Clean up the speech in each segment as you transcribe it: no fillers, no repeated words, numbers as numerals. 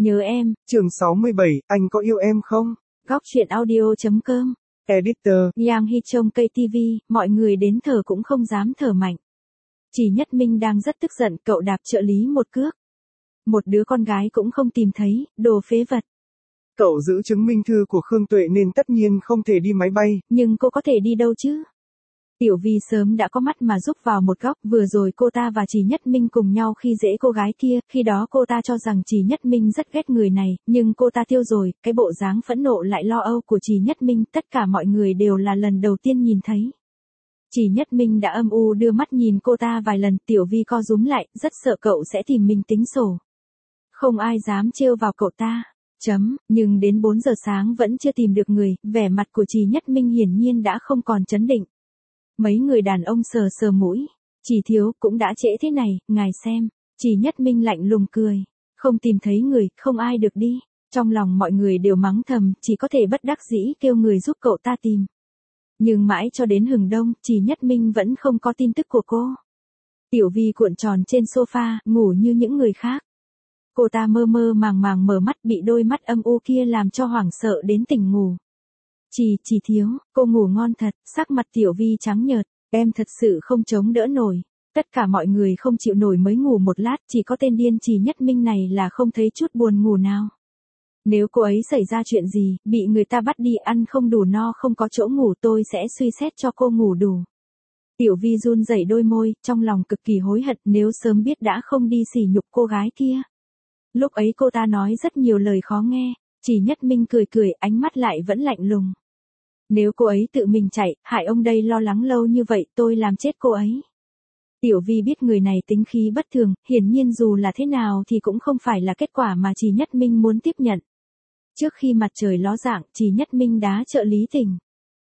Nhớ em. Chương 67, anh có yêu em không? Góc truyện audio.com. Editor. Yang Hee Chung KTV, mọi người đến thở cũng không dám thở mạnh. Chỉ Nhất Minh đang rất tức giận, cậu đạp trợ lý một cước. Một đứa con gái cũng không tìm thấy, đồ phế vật. Cậu giữ chứng minh thư của Khương Tuệ nên tất nhiên không thể đi máy bay. Nhưng cô có thể đi đâu chứ? Tiểu Vi sớm đã có mắt mà giúp vào một góc, vừa rồi cô ta và Chỉ Nhất Minh cùng nhau khi dễ cô gái kia, khi đó cô ta cho rằng Chỉ Nhất Minh rất ghét người này, nhưng cô ta tiêu rồi, cái bộ dáng phẫn nộ lại lo âu của Chỉ Nhất Minh, tất cả mọi người đều là lần đầu tiên nhìn thấy. Chỉ Nhất Minh đã âm u đưa mắt nhìn cô ta vài lần, Tiểu Vi co rúm lại, rất sợ cậu sẽ tìm mình tính sổ. Không ai dám trêu vào cậu ta. Nhưng đến 4 giờ sáng vẫn chưa tìm được người, vẻ mặt của Chỉ Nhất Minh hiển nhiên đã không còn trấn định. Mấy người đàn ông sờ sờ mũi. Chỉ thiếu, cũng đã trễ thế này, ngài xem. Chỉ Nhất Minh lạnh lùng cười. Không tìm thấy người, không ai được đi. Trong lòng mọi người đều mắng thầm, chỉ có thể bất đắc dĩ kêu người giúp cậu ta tìm. Nhưng mãi cho đến hừng đông, Chỉ Nhất Minh vẫn không có tin tức của cô. Tiểu Vi cuộn tròn trên sofa, ngủ như những người khác. Cô ta mơ mơ màng màng mở mắt, bị đôi mắt âm u kia làm cho hoảng sợ đến tỉnh ngủ. Chỉ thiếu, cô ngủ ngon thật, sắc mặt Tiểu Vi trắng nhợt, em thật sự không chống đỡ nổi. Tất cả mọi người không chịu nổi mới ngủ một lát, chỉ có tên điên Chỉ Nhất Minh này là không thấy chút buồn ngủ nào. Nếu cô ấy xảy ra chuyện gì, bị người ta bắt đi ăn không đủ no không có chỗ ngủ, tôi sẽ suy xét cho cô ngủ đủ. Tiểu Vi run rẩy đôi môi, trong lòng cực kỳ hối hận, nếu sớm biết đã không đi sỉ nhục cô gái kia. Lúc ấy cô ta nói rất nhiều lời khó nghe, Chỉ Nhất Minh cười cười, ánh mắt lại vẫn lạnh lùng. Nếu cô ấy tự mình chạy, hại ông đây lo lắng lâu như vậy, tôi làm chết cô ấy. Tiểu Vi biết người này tính khí bất thường, hiển nhiên dù là thế nào thì cũng không phải là kết quả mà Chỉ Nhất Minh muốn tiếp nhận. Trước khi mặt trời ló dạng, Chỉ Nhất Minh đá trợ lý tỉnh.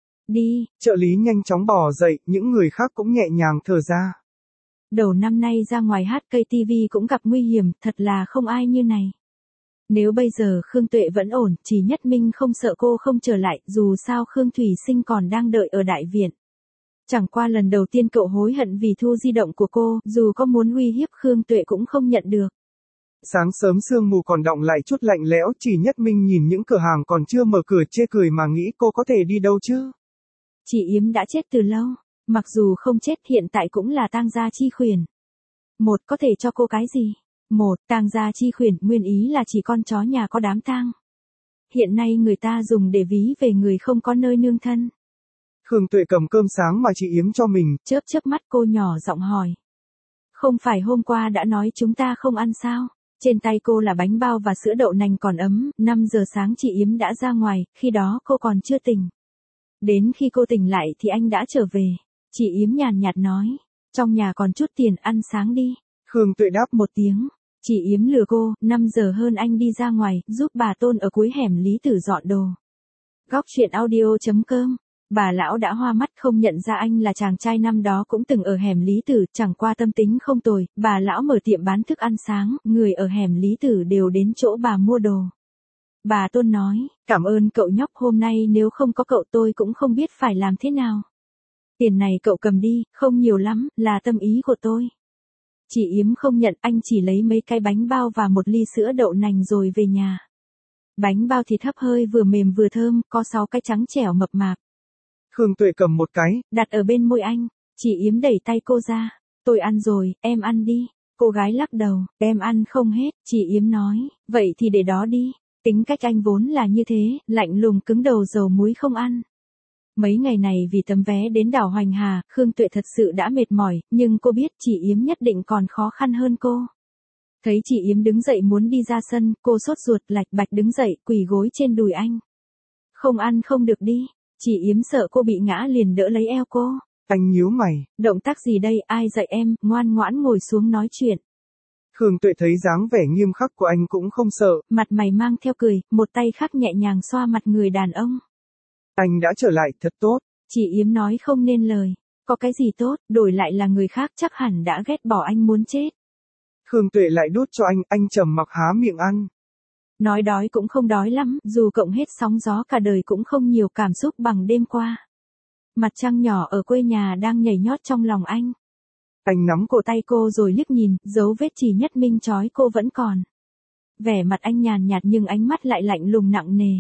Đi. Trợ lý nhanh chóng bò dậy, những người khác cũng nhẹ nhàng thở ra. Đầu năm nay ra ngoài hát KTV cũng gặp nguy hiểm, thật là không ai như này. Nếu bây giờ Khương Tuệ vẫn ổn, Chỉ Nhất Minh không sợ cô không trở lại, dù sao Khương Thủy Sinh còn đang đợi ở đại viện. Chẳng qua lần đầu tiên cậu hối hận vì thu di động của cô, dù có muốn uy hiếp Khương Tuệ cũng không nhận được. Sáng sớm sương mù còn đọng lại chút lạnh lẽo, Chỉ Nhất Minh nhìn những cửa hàng còn chưa mở cửa chê cười mà nghĩ cô có thể đi đâu chứ. Chị Yếm đã chết từ lâu, mặc dù không chết hiện tại cũng là tang gia chi khuyển. Một có thể cho cô cái gì? Một, tang gia chi khuyển, nguyên ý là chỉ con chó nhà có đám tang. Hiện nay người ta dùng để ví về người không có nơi nương thân. Khương Tuệ cầm cơm sáng mà chị Yếm cho mình. Chớp chớp mắt cô nhỏ giọng hỏi. Không phải hôm qua đã nói chúng ta không ăn sao? Trên tay cô là bánh bao và sữa đậu nành còn ấm, 5 giờ sáng chị Yếm đã ra ngoài, khi đó cô còn chưa tỉnh. Đến khi cô tỉnh lại thì anh đã trở về. Chị Yếm nhàn nhạt nói. Trong nhà còn chút tiền, ăn sáng đi. Khương Tuệ đáp một tiếng. Chị Yếm lừa cô, 5 giờ hơn anh đi ra ngoài, giúp bà Tôn ở cuối hẻm Lý Tử dọn đồ. Góc truyện audio.com. Bà lão đã hoa mắt không nhận ra anh là chàng trai năm đó cũng từng ở hẻm Lý Tử, chẳng qua tâm tính không tồi, bà lão mở tiệm bán thức ăn sáng, người ở hẻm Lý Tử đều đến chỗ bà mua đồ. Bà Tôn nói, cảm ơn cậu nhóc, hôm nay nếu không có cậu tôi cũng không biết phải làm thế nào. Tiền này cậu cầm đi, không nhiều lắm, là tâm ý của tôi. Chị Yếm không nhận, anh chỉ lấy mấy cái bánh bao và một ly sữa đậu nành rồi về nhà. Bánh bao thịt hấp hơi vừa mềm vừa thơm, có 6 cái trắng trẻo mập mạp. Khương Tuệ cầm một cái, đặt ở bên môi anh, chị Yếm đẩy tay cô ra. Tôi ăn rồi, em ăn đi. Cô gái lắc đầu, em ăn không hết, chị Yếm nói, vậy thì để đó đi. Tính cách anh vốn là như thế, lạnh lùng cứng đầu dầu muối không ăn. Mấy ngày này vì tấm vé đến đảo Hoành Hà, Khương Tuệ thật sự đã mệt mỏi, nhưng cô biết chị Yếm nhất định còn khó khăn hơn cô. Thấy chị Yếm đứng dậy muốn đi ra sân, cô sốt ruột lạch bạch đứng dậy, quỳ gối trên đùi anh. Không ăn không được đi. Chị Yếm sợ cô bị ngã liền đỡ lấy eo cô. Anh nhíu mày. Động tác gì đây, ai dạy em, ngoan ngoãn ngồi xuống nói chuyện. Khương Tuệ thấy dáng vẻ nghiêm khắc của anh cũng không sợ. Mặt mày mang theo cười, một tay khác nhẹ nhàng xoa mặt người đàn ông. Anh đã trở lại, thật tốt. Chị Yếm nói không nên lời. Có cái gì tốt, đổi lại là người khác chắc hẳn đã ghét bỏ anh muốn chết. Khương Tuệ lại đút cho anh trầm mặc há miệng ăn. Nói đói cũng không đói lắm, dù cộng hết sóng gió cả đời cũng không nhiều cảm xúc bằng đêm qua. Mặt trăng nhỏ ở quê nhà đang nhảy nhót trong lòng anh. Anh nắm cổ tay cô rồi liếc nhìn, dấu vết Chỉ Nhất Minh trói cô vẫn còn. Vẻ mặt anh nhàn nhạt nhưng ánh mắt lại lạnh lùng nặng nề.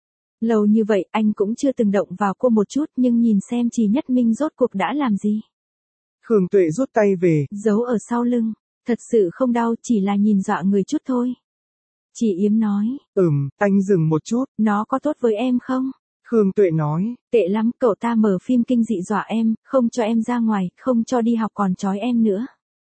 Lâu như vậy anh cũng chưa từng động vào cô một chút, nhưng nhìn xem Trì Nhất Minh rốt cuộc đã làm gì. Khương Tuệ rút tay về. Giấu ở sau lưng. Thật sự không đau, chỉ là nhìn dọa người chút thôi. Chị Yếm nói. Anh dừng một chút. Nó có tốt với em không? Khương Tuệ nói. Tệ lắm, cậu ta mở phim kinh dị dọa em, không cho em ra ngoài, không cho đi học còn trói em nữa.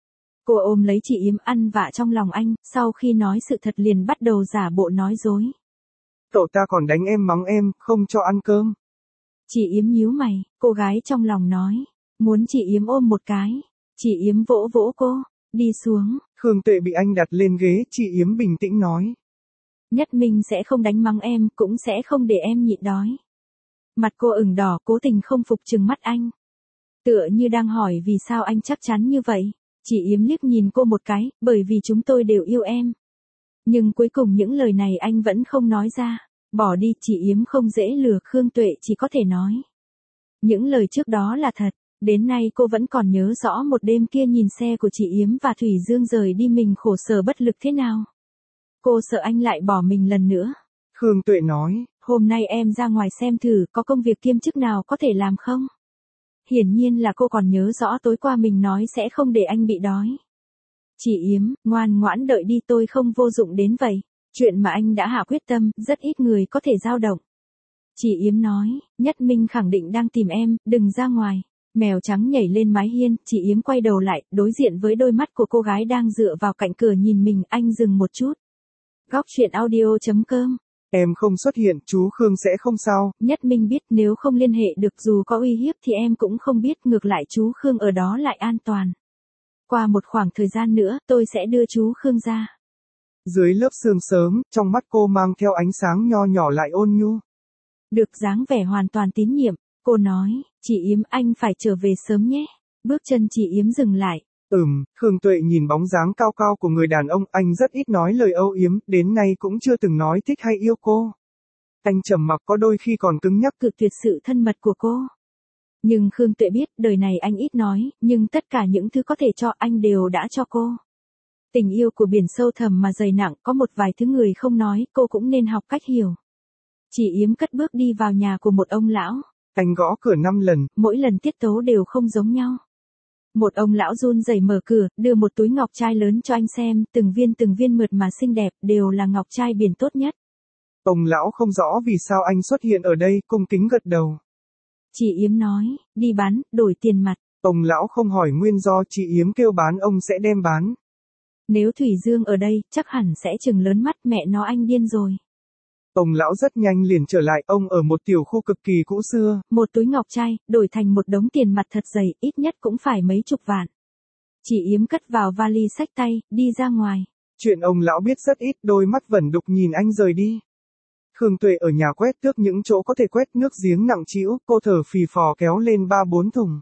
Cô ôm lấy chị Yếm ăn vạ trong lòng anh, sau khi nói sự thật liền bắt đầu giả bộ nói dối. Cậu ta còn đánh em mắng em, không cho ăn cơm. Chị Yếm nhíu mày, cô gái trong lòng nói. Muốn chị Yếm ôm một cái. Chị Yếm vỗ vỗ cô. Đi xuống. Khương Tuệ bị anh đặt lên ghế, chị Yếm bình tĩnh nói. Nhất Minh sẽ không đánh mắng em, cũng sẽ không để em nhịn đói. Mặt cô ửng đỏ, cố tình không phục trừng mắt anh. Tựa như đang hỏi vì sao anh chắc chắn như vậy. Chị Yếm liếc nhìn cô một cái, bởi vì chúng tôi đều yêu em. Nhưng cuối cùng những lời này anh vẫn không nói ra. Bỏ đi, chị Yếm không dễ lừa, Khương Tuệ chỉ có thể nói. Những lời trước đó là thật. Đến nay cô vẫn còn nhớ rõ một đêm kia nhìn xe của chị Yếm và Thủy Dương rời đi mình khổ sở bất lực thế nào. Cô sợ anh lại bỏ mình lần nữa. Khương Tuệ nói. Hôm nay em ra ngoài xem thử có công việc kiêm chức nào có thể làm không? Hiển nhiên là cô còn nhớ rõ tối qua mình nói sẽ không để anh bị đói. Chị Yếm, ngoan ngoãn đợi đi, tôi không vô dụng đến vậy. Chuyện mà anh đã hạ quyết tâm, rất ít người có thể dao động. Chị Yếm nói, Nhất Minh khẳng định đang tìm em, đừng ra ngoài. Mèo trắng nhảy lên mái hiên, chị Yếm quay đầu lại, đối diện với đôi mắt của cô gái đang dựa vào cạnh cửa nhìn mình, anh dừng một chút. Góc chuyện audio.com. Em không xuất hiện, chú Khương sẽ không sao. Nhất Minh biết nếu không liên hệ được dù có uy hiếp thì em cũng không biết, ngược lại chú Khương ở đó lại an toàn. Qua một khoảng thời gian nữa, tôi sẽ đưa chú Khương ra. Dưới lớp sương sớm, trong mắt cô mang theo ánh sáng nho nhỏ lại ôn nhu. Được dáng vẻ hoàn toàn tín nhiệm, cô nói, chị Yếm anh phải trở về sớm nhé. Bước chân chị Yếm dừng lại. Khương Tuệ nhìn bóng dáng cao cao của người đàn ông, anh rất ít nói lời âu yếm, đến nay cũng chưa từng nói thích hay yêu cô. Anh trầm mặc, có đôi khi còn cứng nhắc cự tuyệt sự thân mật của cô. Nhưng Khương Tuệ biết, đời này anh ít nói, nhưng tất cả những thứ có thể cho anh đều đã cho cô. Tình yêu của biển sâu thẳm mà dày nặng, có một vài thứ người không nói, cô cũng nên học cách hiểu. Chị Yếm cất bước đi vào nhà của một ông lão. Anh gõ cửa 5 lần. Mỗi lần tiết tấu đều không giống nhau. Một ông lão run rẩy mở cửa, đưa một túi ngọc trai lớn cho anh xem, từng viên mượt mà xinh đẹp, đều là ngọc trai biển tốt nhất. Ông lão không rõ vì sao anh xuất hiện ở đây, cung kính gật đầu. Chị Yếm nói, đi bán, đổi tiền mặt. Ông lão không hỏi nguyên do, chị Yếm kêu bán ông sẽ đem bán. Nếu Thủy Dương ở đây, chắc hẳn sẽ trừng lớn mắt, mẹ nó anh điên rồi. Ông lão rất nhanh liền trở lại, ông ở một tiểu khu cực kỳ cũ xưa. Một túi ngọc trai, đổi thành một đống tiền mặt thật dày, ít nhất cũng phải mấy chục vạn. Chị Yếm cất vào vali xách tay, đi ra ngoài. Chuyện ông lão biết rất ít, đôi mắt vẩn đục nhìn anh rời đi. Khương Tuệ ở nhà quét tước những chỗ có thể quét, nước giếng nặng trĩu, cô thở phì phò kéo lên 3-4 thùng.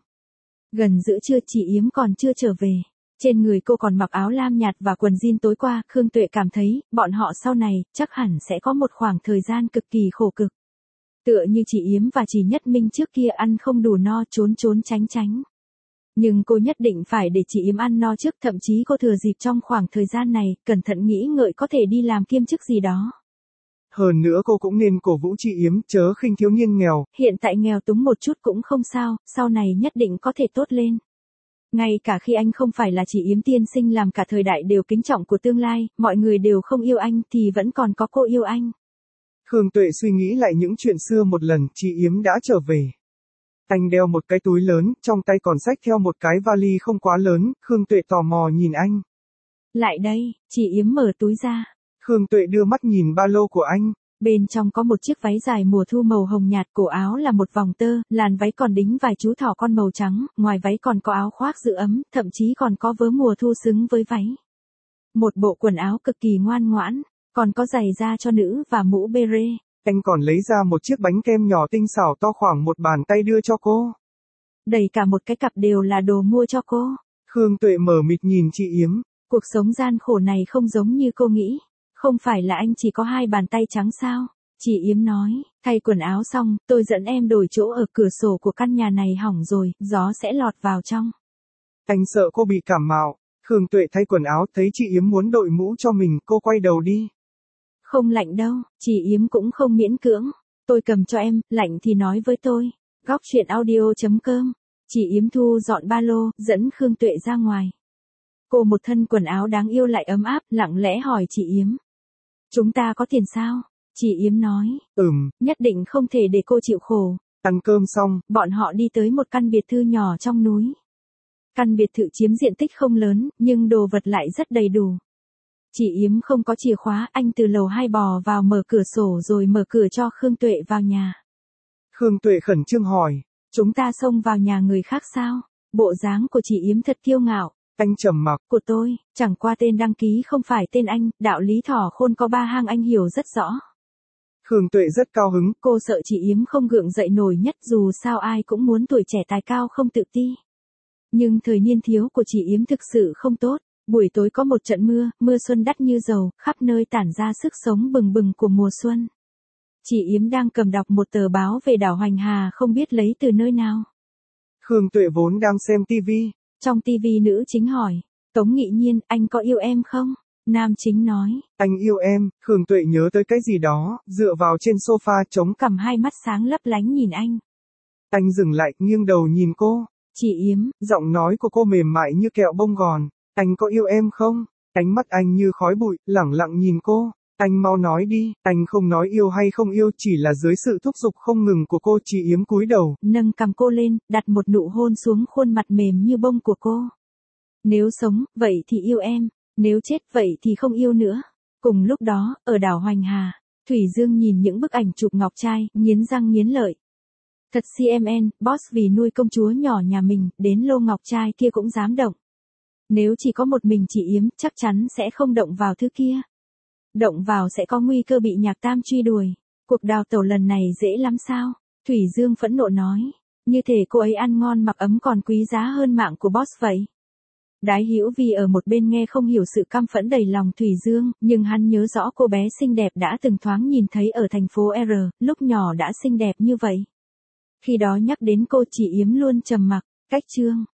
Gần giữa trưa chị Yếm còn chưa trở về. Trên người cô còn mặc áo lam nhạt và quần jean tối qua, Khương Tuệ cảm thấy, bọn họ sau này, chắc hẳn sẽ có một khoảng thời gian cực kỳ khổ cực. Tựa như chị Yếm và chị Nhất Minh trước kia ăn không đủ no, trốn tránh. Nhưng cô nhất định phải để chị Yếm ăn no trước, thậm chí cô thừa dịp trong khoảng thời gian này, cẩn thận nghĩ ngợi có thể đi làm kiêm chức gì đó. Hơn nữa cô cũng nên cổ vũ chị Yếm, chớ khinh thiếu niên nghèo. Hiện tại nghèo túng một chút cũng không sao, sau này nhất định có thể tốt lên. Ngay cả khi anh không phải là chị Yếm tiên sinh làm cả thời đại đều kính trọng của tương lai, mọi người đều không yêu anh thì vẫn còn có cô yêu anh. Khương Tuệ suy nghĩ lại những chuyện xưa một lần, chị Yếm đã trở về. Anh đeo một cái túi lớn, trong tay còn xách theo một cái vali không quá lớn, Khương Tuệ tò mò nhìn anh. Lại đây, chị Yếm mở túi ra. Khương Tuệ đưa mắt nhìn ba lô của anh. Bên trong có một chiếc váy dài mùa thu màu hồng nhạt, cổ áo là một vòng tơ, làn váy còn đính vài chú thỏ con màu trắng, ngoài váy còn có áo khoác giữ ấm, thậm chí còn có vớ mùa thu xứng với váy. Một bộ quần áo cực kỳ ngoan ngoãn, còn có giày da cho nữ và mũ beret. Anh còn lấy ra một chiếc bánh kem nhỏ tinh xảo to khoảng một bàn tay đưa cho cô. Đầy cả một cái cặp đều là đồ mua cho cô. Khương Tuệ mờ mịt nhìn chị Yếm. Cuộc sống gian khổ này không giống như cô nghĩ. Không phải là anh chỉ có 2 bàn tay trắng sao? Chị Yếm nói, thay quần áo xong, tôi dẫn em đổi chỗ ở, cửa sổ của căn nhà này hỏng rồi, gió sẽ lọt vào trong. Anh sợ cô bị cảm mạo. Khương Tuệ thay quần áo, thấy chị Yếm muốn đội mũ cho mình, cô quay đầu đi. Không lạnh đâu, chị Yếm cũng không miễn cưỡng. Tôi cầm cho em, lạnh thì nói với tôi. Góc truyện audio.com. Chị Yếm thu dọn ba lô, dẫn Khương Tuệ ra ngoài. Cô một thân quần áo đáng yêu lại ấm áp, lặng lẽ hỏi chị Yếm. Chúng ta có tiền sao? Chị Yếm nói. Nhất định không thể để cô chịu khổ. Ăn cơm xong, bọn họ đi tới một căn biệt thự nhỏ trong núi. Căn biệt thự chiếm diện tích không lớn, nhưng đồ vật lại rất đầy đủ. Chị Yếm không có chìa khóa, anh từ lầu 2 bò vào mở cửa sổ rồi mở cửa cho Khương Tuệ vào nhà. Khương Tuệ khẩn trương hỏi. Chúng ta xông vào nhà người khác sao? Bộ dáng của chị Yếm thật kiêu ngạo. Anh trầm mặc. Của tôi, chẳng qua tên đăng ký không phải tên anh, đạo lý thỏ khôn có 3 hang anh hiểu rất rõ. Khương Tuệ rất cao hứng. Cô sợ chị Yếm không gượng dậy nổi nhất, dù sao ai cũng muốn tuổi trẻ tài cao không tự ti. Nhưng thời niên thiếu của chị Yếm thực sự không tốt. Buổi tối có một trận mưa, mưa xuân đắt như dầu, khắp nơi tản ra sức sống bừng bừng của mùa xuân. Chị Yếm đang cầm đọc một tờ báo về đảo Hoành Hà không biết lấy từ nơi nào. Khương Tuệ vốn đang xem tivi. Trong tivi nữ chính hỏi, Tống Nghị Nhiên, anh có yêu em không? Nam chính nói, anh yêu em. Khương Tuệ nhớ tới cái gì đó, dựa vào trên sofa chống cằm, hai mắt sáng lấp lánh nhìn anh. Anh dừng lại, nghiêng đầu nhìn cô. Chị Yếm, giọng nói của cô mềm mại như kẹo bông gòn. Anh có yêu em không? Ánh mắt anh như khói bụi, lẳng lặng nhìn cô. Anh mau nói đi, anh không nói yêu hay không yêu, chỉ là dưới sự thúc giục không ngừng của cô. Chị Yếm cúi đầu, nâng cằm cô lên, đặt một nụ hôn xuống khuôn mặt mềm như bông của cô. Nếu sống, vậy thì yêu em, nếu chết vậy thì không yêu nữa. Cùng lúc đó, ở đảo Hoành Hà, Thủy Dương nhìn những bức ảnh chụp ngọc trai, nghiến răng nghiến lợi. Thật CMN, boss vì nuôi công chúa nhỏ nhà mình, đến lô ngọc trai kia cũng dám động. Nếu chỉ có một mình chị Yếm, chắc chắn sẽ không động vào thứ kia. Động vào sẽ có nguy cơ bị Nhạc Tam truy đuổi. Cuộc đào tẩu lần này dễ lắm sao? Thủy Dương phẫn nộ nói. Như thể cô ấy ăn ngon mặc ấm còn quý giá hơn mạng của boss vậy. Đái Hữu Vi ở một bên nghe không hiểu sự căm phẫn đầy lòng Thủy Dương, nhưng hắn nhớ rõ cô bé xinh đẹp đã từng thoáng nhìn thấy ở thành phố R, lúc nhỏ đã xinh đẹp như vậy. Khi đó nhắc đến cô chị Yếm luôn trầm mặc. Cách chương